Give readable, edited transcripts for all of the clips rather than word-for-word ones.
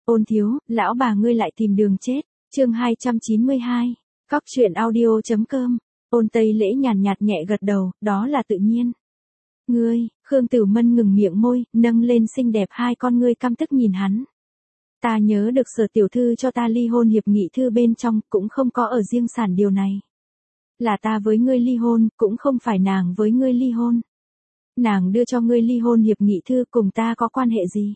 Ôn thiếu, lão bà ngươi lại tìm đường chết. Chương 292. Cóc truyện audio.com. Ôn Tây Lễ nhàn nhạt nhẹ gật đầu, đó là tự nhiên. Ngươi, Khương Tử Mân ngừng miệng môi, nâng lên xinh đẹp hai con ngươi căm tức nhìn hắn. Ta nhớ được Sở tiểu thư cho ta ly hôn hiệp nghị thư bên trong, cũng không có ở riêng sản điều này. Là ta với ngươi ly hôn, cũng không phải nàng với ngươi ly hôn. Nàng đưa cho ngươi ly hôn hiệp nghị thư cùng ta có quan hệ gì?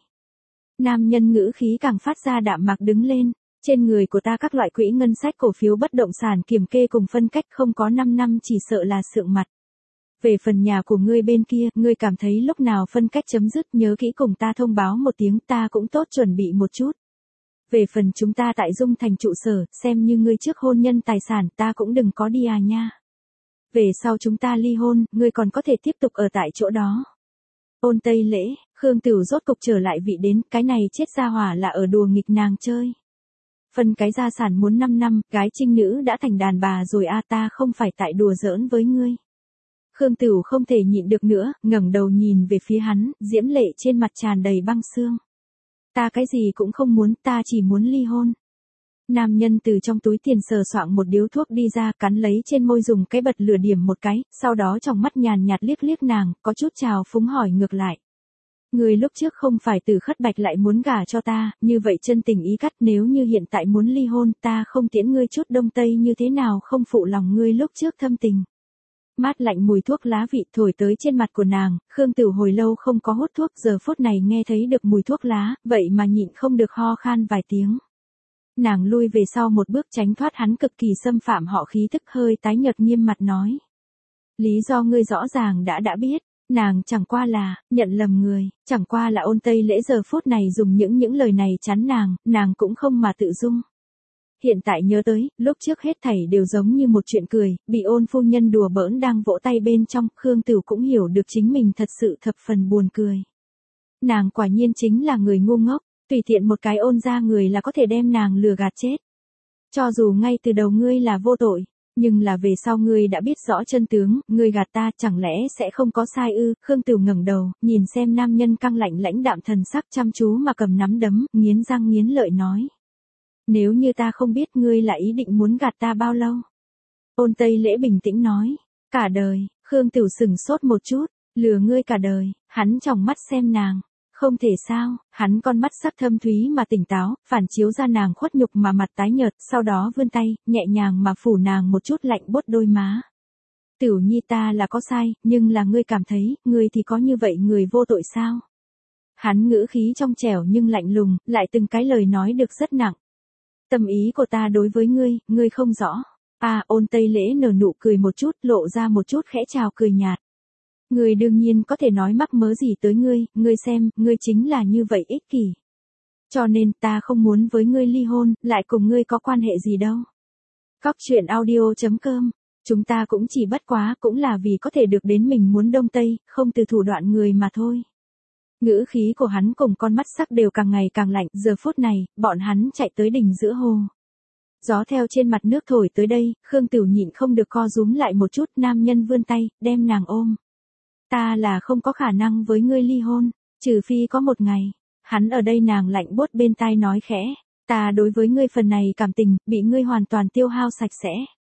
Nam nhân ngữ khí càng phát ra đạm mạc đứng lên, trên người của ta các loại quỹ ngân sách cổ phiếu bất động sản kiểm kê cùng phân cách không có 5 năm chỉ sợ là sượng mặt. Về phần nhà của ngươi bên kia, ngươi cảm thấy lúc nào phân cách chấm dứt nhớ kỹ cùng ta thông báo một tiếng ta cũng tốt chuẩn bị một chút. Về phần chúng ta tại Dung Thành trụ sở, xem như ngươi trước hôn nhân tài sản ta cũng đừng có đi à nha. Về sau chúng ta ly hôn, ngươi còn có thể tiếp tục ở tại chỗ đó. Ôn Tây Lễ, Khương Tửu rốt cục trở lại vị đến, cái này chết gia hỏa là ở đùa nghịch nàng chơi. Phân cái gia sản muốn 5 năm, gái trinh nữ đã thành đàn bà rồi a, ta không phải tại đùa giỡn với ngươi. Khương Tửu không thể nhịn được nữa, ngẩng đầu nhìn về phía hắn, diễm lệ trên mặt tràn đầy băng xương. Ta cái gì cũng không muốn, ta chỉ muốn ly hôn. Nam nhân từ trong túi tiền sờ soạng một điếu thuốc đi ra, cắn lấy trên môi dùng cái bật lửa điểm một cái, sau đó trong mắt nhàn nhạt liếc liếc nàng, có chút trào phúng hỏi ngược lại. Người lúc trước không phải Từ Khất Bạch lại muốn gả cho ta, như vậy chân tình ý cắt, nếu như hiện tại muốn ly hôn, ta không tiễn ngươi chút đông tây như thế nào không phụ lòng ngươi lúc trước thâm tình. Mát lạnh mùi thuốc lá vị thổi tới trên mặt của nàng, Khương Tửu hồi lâu không có hút thuốc, giờ phút này nghe thấy được mùi thuốc lá, vậy mà nhịn không được ho khan vài tiếng. Nàng lui về sau một bước tránh thoát hắn cực kỳ xâm phạm họ khí tức, hơi tái nhợt nghiêm mặt nói. Lý do ngươi rõ ràng đã biết, nàng chẳng qua là, nhận lầm người, chẳng qua là Ôn Tây Lễ giờ phút này dùng những lời này chắn nàng cũng không mà tự dung. Hiện tại nhớ tới, lúc trước hết thảy đều giống như một chuyện cười, bị Ôn phu nhân đùa bỡn đang vỗ tay bên trong, Khương Tửu cũng hiểu được chính mình thật sự thập phần buồn cười. Nàng quả nhiên chính là người ngu ngốc, tùy tiện một cái Ôn ra người là có thể đem nàng lừa gạt chết. Cho dù ngay từ đầu ngươi là vô tội, nhưng là về sau ngươi đã biết rõ chân tướng, ngươi gạt ta chẳng lẽ sẽ không có sai ư? Khương Tửu ngẩng đầu, nhìn xem nam nhân căng lạnh lãnh đạm thần sắc chăm chú mà cầm nắm đấm, nghiến răng nghiến lợi nói. Nếu như ta không biết ngươi là ý định muốn gạt ta bao lâu? Ôn Tây Lễ bình tĩnh nói. Cả đời. Khương Tửu sừng sốt một chút. Lừa ngươi cả đời. Hắn tròng mắt xem nàng. Không thể sao, hắn con mắt sắc thâm thúy mà tỉnh táo, phản chiếu ra nàng khuất nhục mà mặt tái nhợt, sau đó vươn tay, nhẹ nhàng mà phủ nàng một chút lạnh buốt đôi má. Tửu nhi ta là có sai, nhưng là ngươi cảm thấy, ngươi thì có như vậy người vô tội sao? Hắn ngữ khí trong trẻo nhưng lạnh lùng, lại từng cái lời nói được rất nặng. Tâm ý của ta đối với ngươi không rõ. Ôn Tây Lễ nở nụ cười một chút, lộ ra một chút khẽ chào cười nhạt. Ngươi đương nhiên có thể nói mắc mớ gì tới ngươi xem, ngươi chính là như vậy ích kỷ. Cho nên ta không muốn với ngươi ly hôn, lại cùng ngươi có quan hệ gì đâu. Cóc truyện audio.com, chúng ta cũng chỉ bất quá cũng là vì có thể được đến mình muốn đông tây, không từ thủ đoạn người mà thôi. Ngữ khí của hắn cùng con mắt sắc đều càng ngày càng lạnh, giờ phút này, bọn hắn chạy tới đỉnh giữa hồ. Gió theo trên mặt nước thổi tới đây, Khương Tửu nhịn không được co rúm lại một chút, nam nhân vươn tay, đem nàng ôm. Ta là không có khả năng với ngươi ly hôn, trừ phi có một ngày. Hắn ở đây nàng lạnh buốt bên tai nói khẽ. Ta đối với ngươi phần này cảm tình, bị ngươi hoàn toàn tiêu hao sạch sẽ.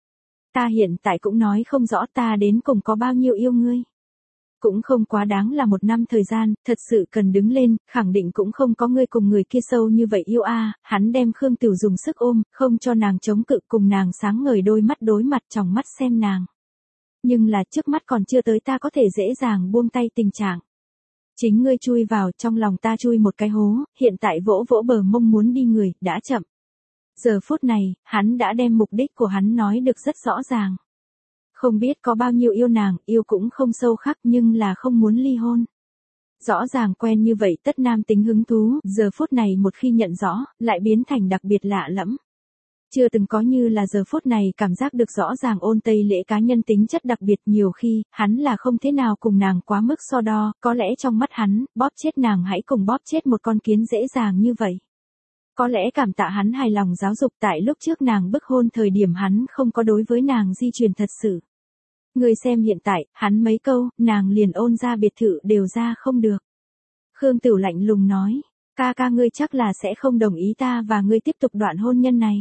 Ta hiện tại cũng nói không rõ ta đến cùng có bao nhiêu yêu ngươi. Cũng không quá đáng là 1 năm thời gian, thật sự cần đứng lên, khẳng định cũng không có ngươi cùng người kia sâu như vậy yêu hắn đem Khương Tửu dùng sức ôm, không cho nàng chống cự cùng nàng sáng ngời đôi mắt đối mặt trong mắt xem nàng. Nhưng là trước mắt còn chưa tới ta có thể dễ dàng buông tay tình trạng. Chính ngươi chui vào trong lòng ta chui một cái hố, hiện tại vỗ vỗ bờ mông muốn đi người, đã chậm. Giờ phút này, hắn đã đem mục đích của hắn nói được rất rõ ràng. Không biết có bao nhiêu yêu nàng, yêu cũng không sâu khắc nhưng là không muốn ly hôn. Rõ ràng quen như vậy tất nam tính hứng thú, giờ phút này một khi nhận rõ, lại biến thành đặc biệt lạ lẫm. Chưa từng có như là giờ phút này cảm giác được rõ ràng Ôn Tây Lễ cá nhân tính chất đặc biệt nhiều khi, hắn là không thế nào cùng nàng quá mức so đo, có lẽ trong mắt hắn, bóp chết nàng hãy cùng bóp chết một con kiến dễ dàng như vậy. Có lẽ cảm tạ hắn hài lòng giáo dục tại lúc trước nàng bức hôn thời điểm hắn không có đối với nàng di truyền thật sự. Người xem hiện tại, hắn mấy câu, nàng liền ôn ra biệt thự đều ra không được. Khương Tửu lạnh lùng nói, Ca ca ngươi chắc là sẽ không đồng ý ta và ngươi tiếp tục đoạn hôn nhân này.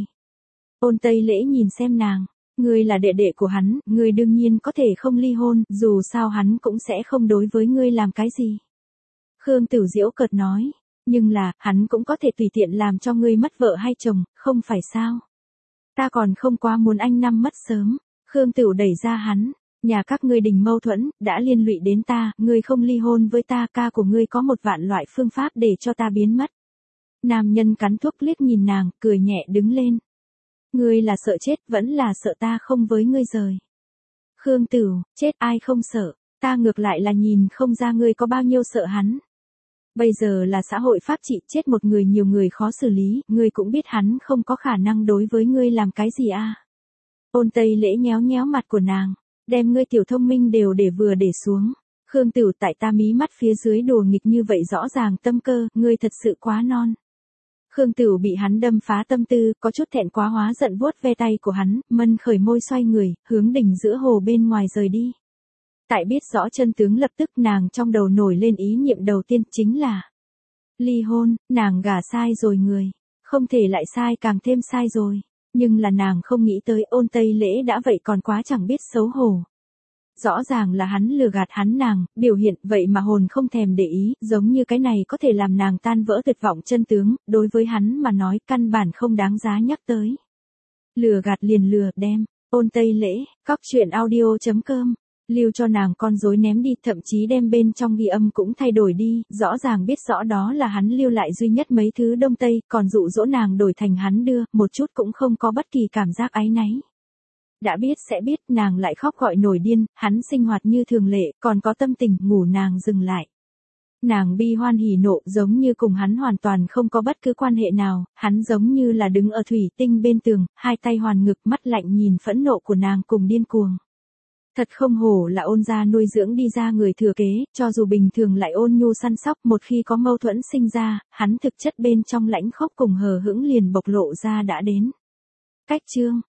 Ôn Tây Lễ nhìn xem nàng, ngươi là đệ đệ của hắn, ngươi đương nhiên có thể không ly hôn, dù sao hắn cũng sẽ không đối với ngươi làm cái gì. Khương Tử Diễu cợt nói, nhưng là, hắn cũng có thể tùy tiện làm cho ngươi mất vợ hay chồng, không phải sao? Ta còn không quá muốn anh năm mất sớm. Khương Tử đẩy ra hắn, nhà các ngươi đình mâu thuẫn, đã liên lụy đến ta, ngươi không ly hôn với ta, ca của ngươi có 1.000.000 loại phương pháp để cho ta biến mất. Nam nhân cắn thuốc liếc nhìn nàng, cười nhẹ đứng lên. Ngươi là sợ chết, vẫn là sợ ta không với ngươi rời. Khương Tử, chết ai không sợ, ta ngược lại là nhìn không ra ngươi có bao nhiêu sợ hắn. Bây giờ là xã hội pháp trị, chết một người nhiều người khó xử lý, ngươi cũng biết hắn không có khả năng đối với ngươi làm cái gì à. Ôn Tây Lễ nhéo nhéo mặt của nàng, đem ngươi tiểu thông minh đều để vừa để xuống. Khương Tử, tại ta mí mắt phía dưới đùa nghịch như vậy rõ ràng tâm cơ, ngươi thật sự quá non. Khương Tử bị hắn đâm phá tâm tư, có chút thẹn quá hóa giận vuốt ve tay của hắn, mân khởi môi xoay người, hướng đỉnh giữa hồ bên ngoài rời đi. Tại biết rõ chân tướng lập tức nàng trong đầu nổi lên ý niệm đầu tiên chính là ly hôn, nàng gả sai rồi người, không thể lại sai càng thêm sai rồi, nhưng là nàng không nghĩ tới Ôn Tây Lễ đã vậy còn quá chẳng biết xấu hổ. Rõ ràng là hắn lừa gạt hắn nàng, biểu hiện vậy mà hồn không thèm để ý, giống như cái này có thể làm nàng tan vỡ tuyệt vọng chân tướng, đối với hắn mà nói căn bản không đáng giá nhắc tới. Lừa gạt liền lừa, đem, Ôn Tây Lễ, cóc truyện audio.com. Lưu cho nàng con rối ném đi, thậm chí đem bên trong ghi âm cũng thay đổi đi, rõ ràng biết rõ đó là hắn lưu lại duy nhất mấy thứ Đông Tây, còn dụ dỗ nàng đổi thành hắn đưa, một chút cũng không có bất kỳ cảm giác áy náy. Đã biết sẽ biết, nàng lại khóc gọi nổi điên, hắn sinh hoạt như thường lệ, còn có tâm tình, ngủ nàng dừng lại. Nàng bi hoan hỉ nộ, giống như cùng hắn hoàn toàn không có bất cứ quan hệ nào, hắn giống như là đứng ở thủy tinh bên tường, hai tay hoàn ngực, mắt lạnh nhìn phẫn nộ của nàng cùng điên cuồng. Thật không hổ là Ôn gia nuôi dưỡng đi ra người thừa kế, cho dù bình thường lại ôn nhu săn sóc, một khi có mâu thuẫn sinh ra, hắn thực chất bên trong lãnh khốc cùng hờ hững liền bộc lộ ra đã đến. Cách chương